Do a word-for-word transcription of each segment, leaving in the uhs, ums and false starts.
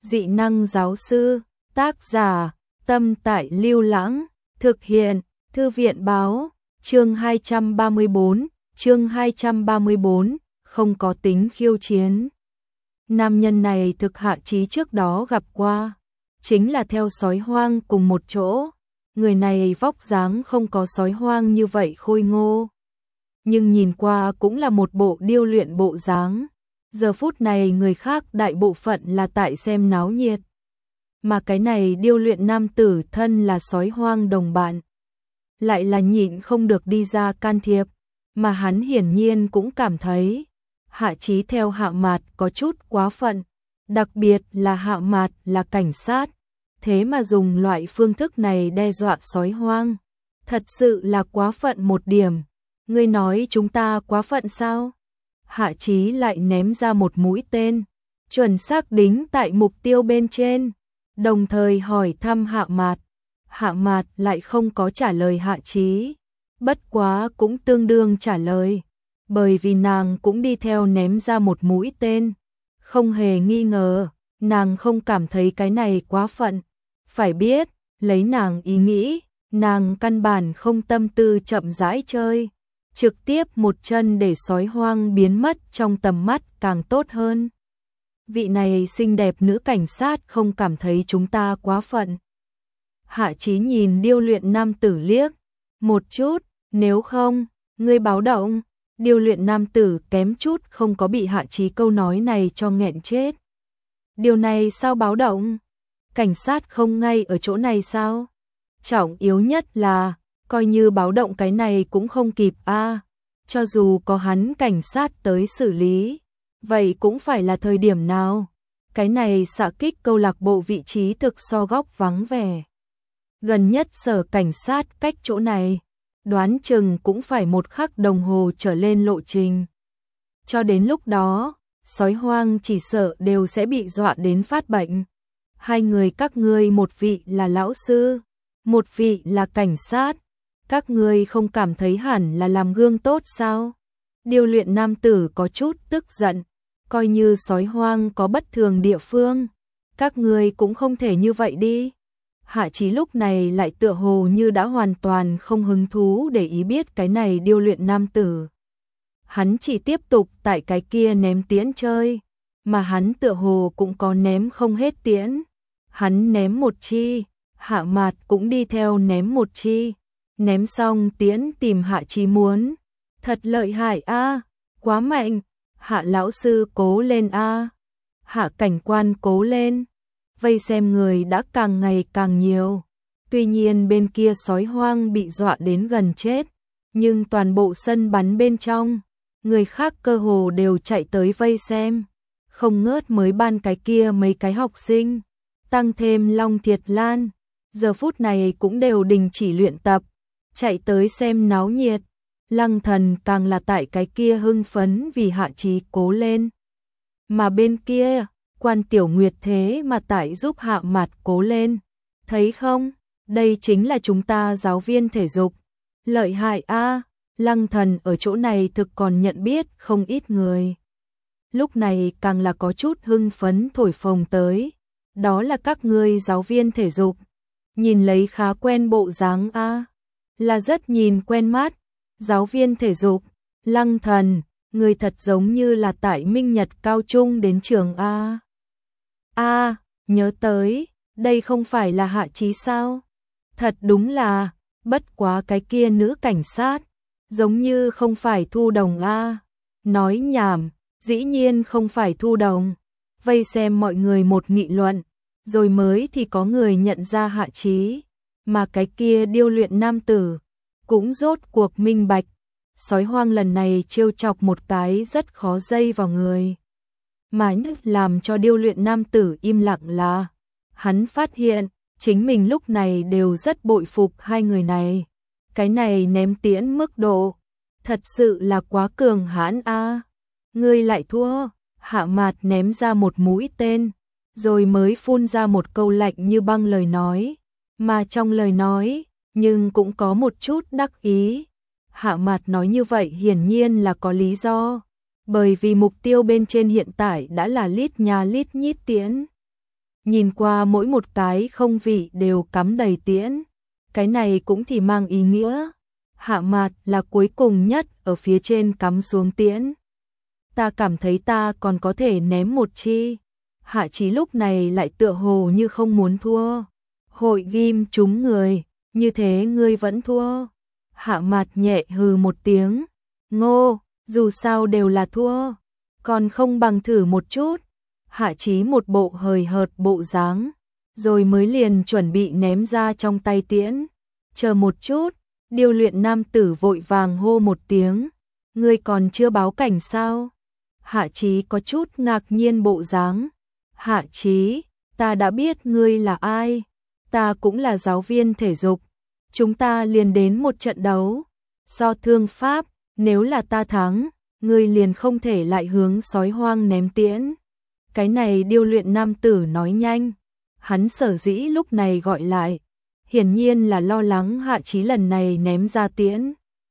Dị năng giáo sư, tác giả, Tâm Tại Lưu Lãng, thực hiện, Thư viện báo, chương hai trăm ba mươi bốn, chương hai trăm ba mươi bốn, không có tính khiêu chiến. Nam nhân này thực Hạ Chí trước đó gặp qua, chính là theo sói hoang cùng một chỗ. Người này vóc dáng không có sói hoang như vậy khôi ngô, nhưng nhìn qua cũng là một bộ điêu luyện bộ dáng. Giờ phút này người khác đại bộ phận là tại xem náo nhiệt, mà cái này điêu luyện nam tử thân là sói hoang đồng bạn, lại là nhịn không được đi ra can thiệp, mà hắn hiển nhiên cũng cảm thấy Hạ Chí theo Hạ Mạt có chút quá phận, đặc biệt là Hạ Mạt là cảnh sát, thế mà dùng loại phương thức này đe dọa sói hoang, thật sự là quá phận một điểm. Ngươi nói chúng ta quá phận sao? Hạ Chí lại ném ra một mũi tên, chuẩn xác đính tại mục tiêu bên trên, đồng thời hỏi thăm Hạ Mạt. Hạ Mạt lại không có trả lời Hạ Chí, bất quá cũng tương đương trả lời, bởi vì nàng cũng đi theo ném ra một mũi tên. Không hề nghi ngờ, nàng không cảm thấy cái này quá phận. Phải biết, lấy nàng ý nghĩ, nàng căn bản không tâm tư chậm rãi chơi, trực tiếp một chân để sói hoang biến mất trong tầm mắt càng tốt hơn. Vị này xinh đẹp nữ cảnh sát không cảm thấy chúng ta quá phận. Hạ Chí nhìn điêu luyện nam tử liếc một chút, nếu không, ngươi báo động. Điêu luyện nam tử kém chút không có bị Hạ Chí câu nói này cho nghẹn chết. Điều này sao báo động? Cảnh sát không ngay ở chỗ này sao? Trọng yếu nhất là, coi như báo động cái này cũng không kịp a. À, cho dù có hắn cảnh sát tới xử lý, vậy cũng phải là thời điểm nào? Cái này xạ kích câu lạc bộ vị trí thực so góc vắng vẻ. Gần nhất sở cảnh sát cách chỗ này, đoán chừng cũng phải một khắc đồng hồ trở lên lộ trình. Cho đến lúc đó, sói hoang chỉ sợ đều sẽ bị dọa đến phát bệnh. Hai người các ngươi một vị là lão sư, một vị là cảnh sát, các ngươi không cảm thấy hẳn là làm gương tốt sao? Điêu luyện nam tử có chút tức giận, coi như sói hoang có bất thường địa phương, các ngươi cũng không thể như vậy đi. Hạ Chí lúc này lại tựa hồ như đã hoàn toàn không hứng thú để ý biết cái này điêu luyện nam tử. Hắn chỉ tiếp tục tại cái kia ném tiễn chơi, mà hắn tựa hồ cũng có ném không hết tiễn. Hắn ném một chi, Hạ Mạt cũng đi theo ném một chi, ném xong tiễn tìm Hạ Chí muốn. Thật lợi hại a, à, quá mạnh, Hạ lão sư cố lên a, à. Hạ cảnh quan cố lên. Vây xem người đã càng ngày càng nhiều. Tuy nhiên bên kia sói hoang bị dọa đến gần chết, nhưng toàn bộ sân bắn bên trong, người khác cơ hồ đều chạy tới vây xem, không ngớt mới ban cái kia mấy cái học sinh, tăng thêm Long Thiệt Lan, giờ phút này cũng đều đình chỉ luyện tập, chạy tới xem náo nhiệt. Lăng Thần càng là tại cái kia hưng phấn vì Hạ Chí cố lên. Mà bên kia, Quan Tiểu Nguyệt thế mà tại giúp Hạ Mạt cố lên. Thấy không? Đây chính là chúng ta giáo viên thể dục. Lợi hại a, à, Lăng Thần ở chỗ này thực còn nhận biết không ít người. Lúc này càng là có chút hưng phấn thổi phồng tới. Đó là các ngươi giáo viên thể dục. Nhìn lấy khá quen bộ dáng a, à, là rất nhìn quen mắt. Giáo viên thể dục, Lăng Thần, người thật giống như là tại Minh Nhật cao trung đến trường a. A, à, nhớ tới, đây không phải là Hạ Chí sao? Thật đúng là, bất quá cái kia nữ cảnh sát, giống như không phải Thu Đồng a. À. Nói nhảm, dĩ nhiên không phải Thu Đồng. Vây xem mọi người một nghị luận, rồi mới thì có người nhận ra Hạ Chí, mà cái kia điêu luyện nam tử cũng rốt cuộc minh bạch, sói hoang lần này trêu chọc một cái rất khó dây vào người. Mà nhất làm cho điêu luyện nam tử im lặng là, hắn phát hiện, chính mình lúc này đều rất bội phục hai người này. Cái này ném tiễn mức độ, thật sự là quá cường hãn a. À. Ngươi lại thua, Hạ Mạt ném ra một mũi tên, rồi mới phun ra một câu lạnh như băng lời nói, mà trong lời nói, nhưng cũng có một chút đắc ý. Hạ Mạt nói như vậy hiển nhiên là có lý do, bởi vì mục tiêu bên trên hiện tại đã là lít nhà lít nhít tiễn. nhìn qua mỗi một cái không vị đều cắm đầy tiễn. Cái này cũng thì mang ý nghĩa, Hạ Mạt là cuối cùng nhất ở phía trên cắm xuống tiễn. Ta cảm thấy ta còn có thể ném một chi. Hạ Chí lúc này lại tựa hồ như không muốn thua. Hội ghim trúng người, như thế ngươi vẫn thua. Hạ Mạt nhẹ hừ một tiếng. Ngô, dù sao đều là thua, còn không bằng thử một chút. Hạ Chí một bộ hời hợt bộ dáng, rồi mới liền chuẩn bị ném ra trong tay tiễn. Chờ một chút, điêu luyện nam tử vội vàng hô một tiếng. Ngươi còn chưa báo cảnh sao? Hạ Chí có chút ngạc nhiên bộ dáng. Hạ Chí, ta đã biết ngươi là ai. Ta cũng là giáo viên thể dục. Chúng ta liền đến một trận đấu. So thương pháp, nếu là ta thắng, ngươi liền không thể lại hướng sói hoang ném tiễn. Cái này điêu luyện nam tử nói nhanh. Hắn sở dĩ lúc này gọi lại, hiển nhiên là lo lắng Hạ Chí lần này ném ra tiễn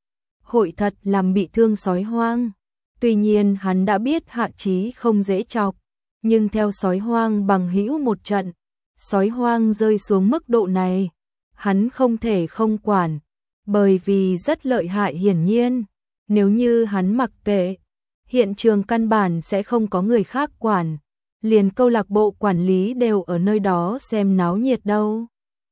hội thật làm bị thương sói hoang. Tuy nhiên hắn đã biết Hạ Chí không dễ chọc, nhưng theo sói hoang bằng hữu một trận, sói hoang rơi xuống mức độ này, hắn không thể không quản, bởi vì rất lợi hại hiển nhiên. Nếu như hắn mặc kệ, hiện trường căn bản sẽ không có người khác quản, liền câu lạc bộ quản lý đều ở nơi đó xem náo nhiệt đâu.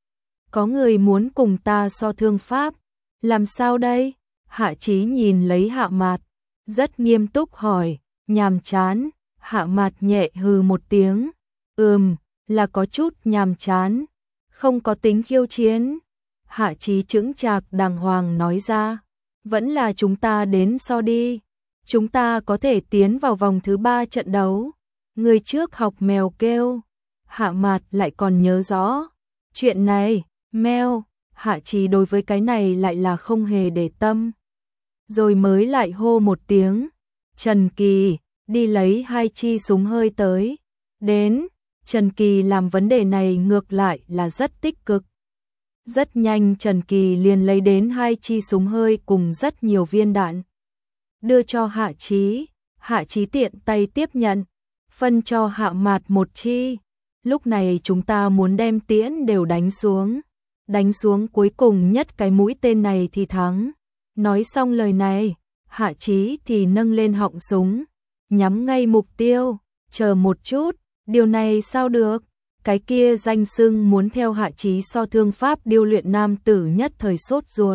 Có người muốn cùng ta so thương pháp, làm sao đây? Hạ Chí nhìn lấy Hạ Mạt, rất nghiêm túc hỏi. Nhàm chán. Hạ Mạt nhẹ hừ một tiếng. Ừm, là có chút nhàm chán, không có tính khiêu chiến. Hạ Chí chững chạc đàng hoàng nói ra. Vẫn là chúng ta đến so đi, chúng ta có thể tiến vào vòng thứ ba trận đấu. Người trước học mèo kêu. Hạ Mạt lại còn nhớ rõ chuyện này. Mèo. Hạ Chí đối với cái này lại là không hề để tâm, rồi mới lại hô một tiếng. Trần Kỳ, đi lấy hai chi súng hơi tới. Đến. Trần Kỳ làm vấn đề này ngược lại là rất tích cực. Rất nhanh Trần Kỳ liền lấy đến hai chi súng hơi cùng rất nhiều viên đạn, đưa cho Hạ Chí. Hạ Chí tiện tay tiếp nhận, phân cho Hạ Mạt một chi. Lúc này chúng ta muốn đem tiễn đều đánh xuống, đánh xuống cuối cùng nhất cái mũi tên này thì thắng. Nói xong lời này, Hạ Chí thì nâng lên họng súng, nhắm ngay mục tiêu. Chờ một chút, điều này sao được? Cái kia danh xưng muốn theo Hạ Chí so thương pháp điêu luyện nam tử nhất thời sốt ruột.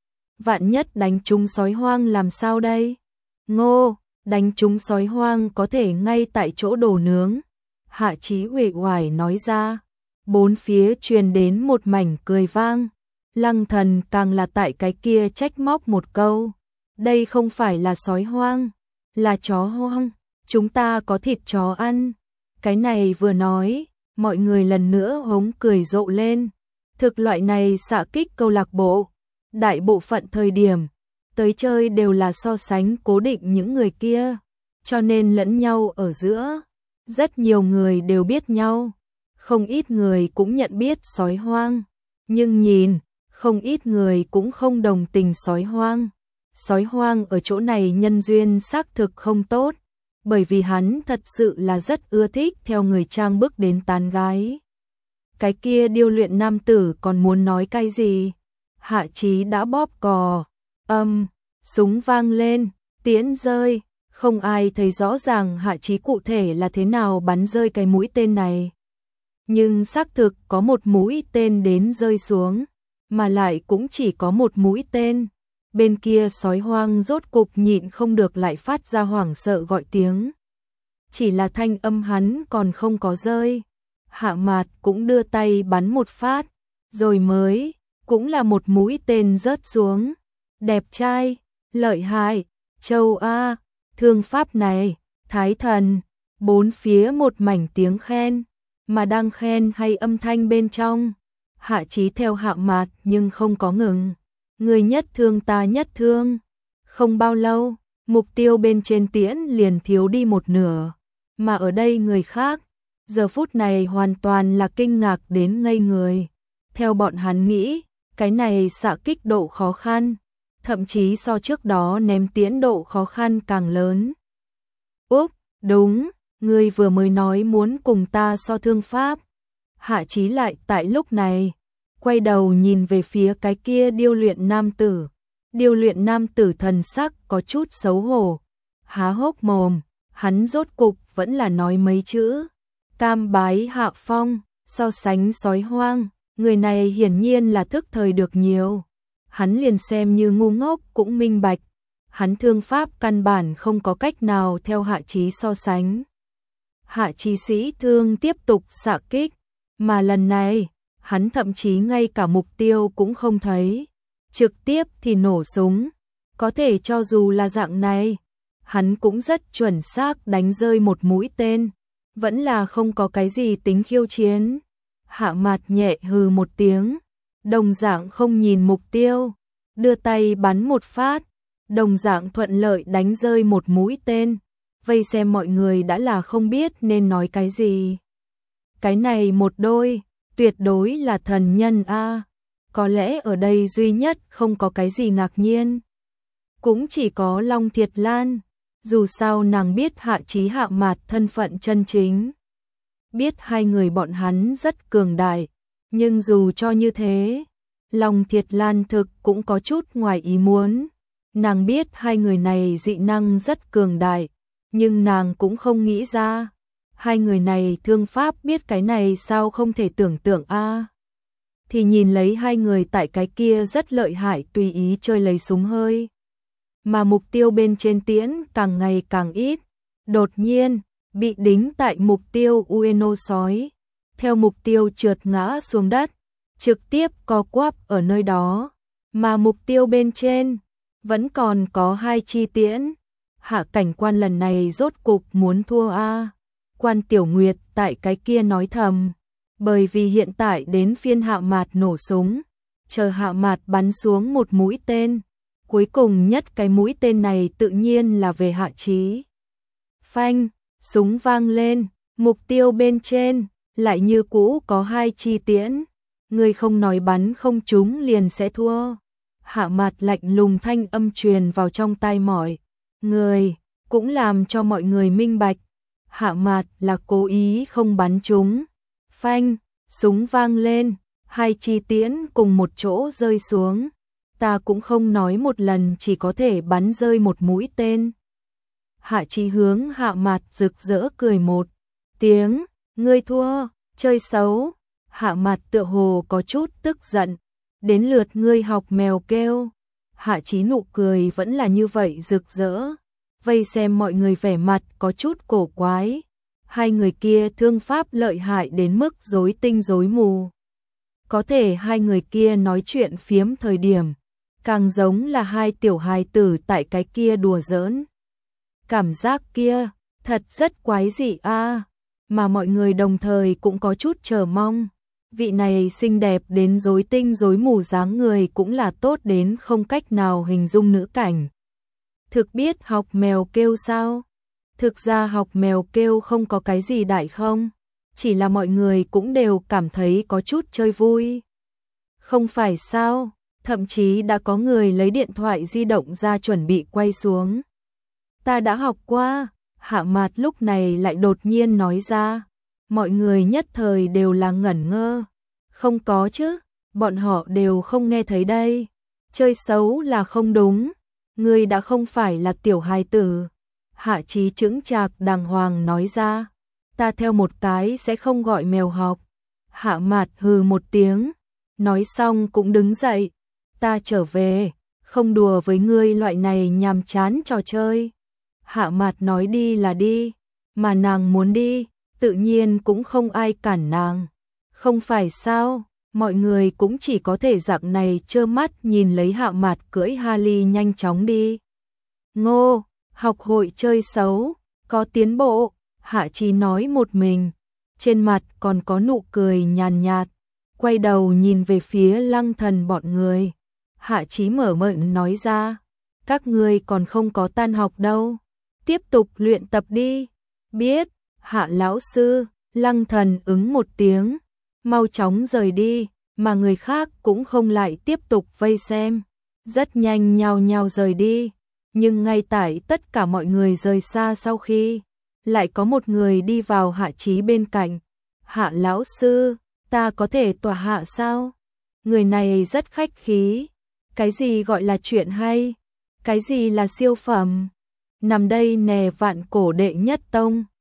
Vạn nhất đánh trúng sói hoang làm sao đây? Ngô, đánh trúng sói hoang có thể ngay tại chỗ đổ nướng. Hạ Chí uể oải nói ra. Bốn phía truyền đến một mảnh cười vang. Lăng Thần càng là tại cái kia trách móc một câu. Đây không phải là sói hoang, là chó hoang. Chúng ta có thịt chó ăn. Cái này vừa nói, mọi người lần nữa hống cười rộ lên. Thực loại này xạ kích câu lạc bộ, đại bộ phận thời điểm tới chơi đều là so sánh cố định những người kia, cho nên lẫn nhau ở giữa, rất nhiều người đều biết nhau. Không ít người cũng nhận biết sói hoang, nhưng nhìn, không ít người cũng không đồng tình sói hoang. Sói hoang ở chỗ này nhân duyên xác thực không tốt, bởi vì hắn thật sự là rất ưa thích theo người trang bức đến tán gái. Cái kia điêu luyện nam tử còn muốn nói cái gì? Hạ Chí đã bóp cò. Âm, súng vang lên, tiễn rơi. Không ai thấy rõ ràng Hạ Chí cụ thể là thế nào bắn rơi cái mũi tên này. Nhưng xác thực có một mũi tên đến rơi xuống, mà lại cũng chỉ có một mũi tên. Bên kia sói hoang rốt cục nhịn không được lại phát ra hoảng sợ gọi tiếng. Chỉ là thanh âm hắn còn không có rơi. Hạ Mạt cũng đưa tay bắn một phát, rồi mới, cũng là một mũi tên rớt xuống. Đẹp trai, lợi hại, châu A, thương pháp này, thái thần. Bốn phía một mảnh tiếng khen, mà đang khen hay âm thanh bên trong. Hạ Chí theo Hạ Mạt nhưng không có ngừng. Người nhất thương ta nhất thương. Không bao lâu, mục tiêu bên trên tiễn liền thiếu đi một nửa. Mà ở đây người khác, giờ phút này hoàn toàn là kinh ngạc đến ngây người. Theo bọn hắn nghĩ, cái này xạ kích độ khó khăn, thậm chí so trước đó ném tiễn độ khó khăn càng lớn. Úp, đúng, ngươi vừa mới nói muốn cùng ta so thương pháp. Hạ Chí lại tại lúc này quay đầu nhìn về phía cái kia điêu luyện nam tử. Điêu luyện nam tử thần sắc có chút xấu hổ, há hốc mồm, hắn rốt cục vẫn là nói mấy chữ. Tam bái hạ phong, so sánh sói hoang, người này hiển nhiên là thức thời được nhiều. Hắn liền xem như ngu ngốc cũng minh bạch, hắn thương pháp căn bản không có cách nào theo Hạ Chí so sánh. Hạ Chí sĩ thương tiếp tục xạ kích, mà lần này, hắn thậm chí ngay cả mục tiêu cũng không thấy, trực tiếp thì nổ súng. Có thể cho dù là dạng này, hắn cũng rất chuẩn xác đánh rơi một mũi tên, vẫn là không có cái gì tính khiêu chiến. Hạ Mạt nhẹ hừ một tiếng, đồng dạng không nhìn mục tiêu, đưa tay bắn một phát, đồng dạng thuận lợi đánh rơi một mũi tên. Vây xem mọi người đã là không biết nên nói cái gì. Cái này một đôi, tuyệt đối là thần nhân a. Có lẽ ở đây duy nhất không có cái gì ngạc nhiên, cũng chỉ có Long Thiệt Lan. Dù sao nàng biết Hạ Chí Hạ Mạt thân phận chân chính, biết hai người bọn hắn rất cường đại, nhưng dù cho như thế, Long Thiệt Lan thực cũng có chút ngoài ý muốn. Nàng biết hai người này dị năng rất cường đại, nhưng nàng cũng không nghĩ ra, hai người này thương pháp biết cái này sao không thể tưởng tượng a. Thì nhìn lấy hai người tại cái kia rất lợi hại tùy ý chơi lấy súng hơi, mà mục tiêu bên trên tiễn càng ngày càng ít. Đột nhiên, bị đính tại mục tiêu Ueno sói, theo mục tiêu trượt ngã xuống đất, trực tiếp co quắp ở nơi đó, mà mục tiêu bên trên vẫn còn có hai chi tiễn. Hạ cảnh quan lần này rốt cục muốn thua a. Quan Tiểu Nguyệt tại cái kia nói thầm, bởi vì hiện tại đến phiên Hạ Mạt nổ súng, chờ Hạ Mạt bắn xuống một mũi tên, cuối cùng nhất cái mũi tên này tự nhiên là về Hạ Chí. Phanh, súng vang lên, mục tiêu bên trên lại như cũ có hai chi tiễn, người không nói bắn không trúng liền sẽ thua. Hạ Mạt lạnh lùng thanh âm truyền vào trong tai mọi người, cũng làm cho mọi người minh bạch, Hạ Mạt là cố ý không bắn trúng. Phanh, súng vang lên, hai chi tiễn cùng một chỗ rơi xuống. Ta cũng không nói một lần chỉ có thể bắn rơi một mũi tên. Hạ Chí hướng Hạ Mạt rực rỡ cười một tiếng, ngươi thua, chơi xấu. Hạ Mạt tựa hồ có chút tức giận, đến lượt ngươi học mèo kêu. Hạ Chí nụ cười vẫn là như vậy rực rỡ, vây xem mọi người vẻ mặt có chút cổ quái. Hai người kia thương pháp lợi hại đến mức rối tinh rối mù. Có thể hai người kia nói chuyện phiếm thời điểm, càng giống là hai tiểu hài tử tại cái kia đùa giỡn. Cảm giác kia, thật rất quái dị a, mà mọi người đồng thời cũng có chút chờ mong. Vị này xinh đẹp đến rối tinh rối mù dáng người cũng là tốt đến không cách nào hình dung nữ cảnh. Thực biết học mèo kêu sao? Thực ra học mèo kêu không có cái gì đại không, chỉ là mọi người cũng đều cảm thấy có chút chơi vui. Không phải sao, thậm chí đã có người lấy điện thoại di động ra chuẩn bị quay xuống. Ta đã học qua. Hạ Mạt lúc này lại đột nhiên nói ra, mọi người nhất thời đều là ngẩn ngơ. Không có chứ, bọn họ đều không nghe thấy đây. Chơi xấu là không đúng, ngươi đã không phải là tiểu hài tử. Hạ Chí chững chạc đàng hoàng nói ra, ta theo một cái sẽ không gọi mèo học. Hạ Mạt hừ một tiếng, nói xong cũng đứng dậy, ta trở về, không đùa với ngươi loại này nhàm chán trò chơi. Hạ Mạt nói đi là đi, mà nàng muốn đi, tự nhiên cũng không ai cản nàng. Không phải sao, mọi người cũng chỉ có thể dạng này trơ mắt nhìn lấy Hạ Mạt cưỡi Harley nhanh chóng đi. Ngô, học hội chơi xấu, có tiến bộ, Hạ Chí nói một mình, trên mặt còn có nụ cười nhàn nhạt, quay đầu nhìn về phía Lăng Thần bọn người. Hạ Chí mở miệng nói ra, các ngươi còn không có tan học đâu, tiếp tục luyện tập đi. Biết, Hạ lão sư. Lăng Thần ứng một tiếng, mau chóng rời đi, mà người khác cũng không lại tiếp tục vây xem, rất nhanh nhao nhao rời đi. Nhưng ngay tại tất cả mọi người rời xa sau khi, lại có một người đi vào Hạ Chí bên cạnh. Hạ lão sư, ta có thể tòa hạ sao? Người này rất khách khí. Cái gì gọi là chuyện hay? Cái gì là siêu phẩm? Nằm đây nè vạn cổ đệ nhất tông.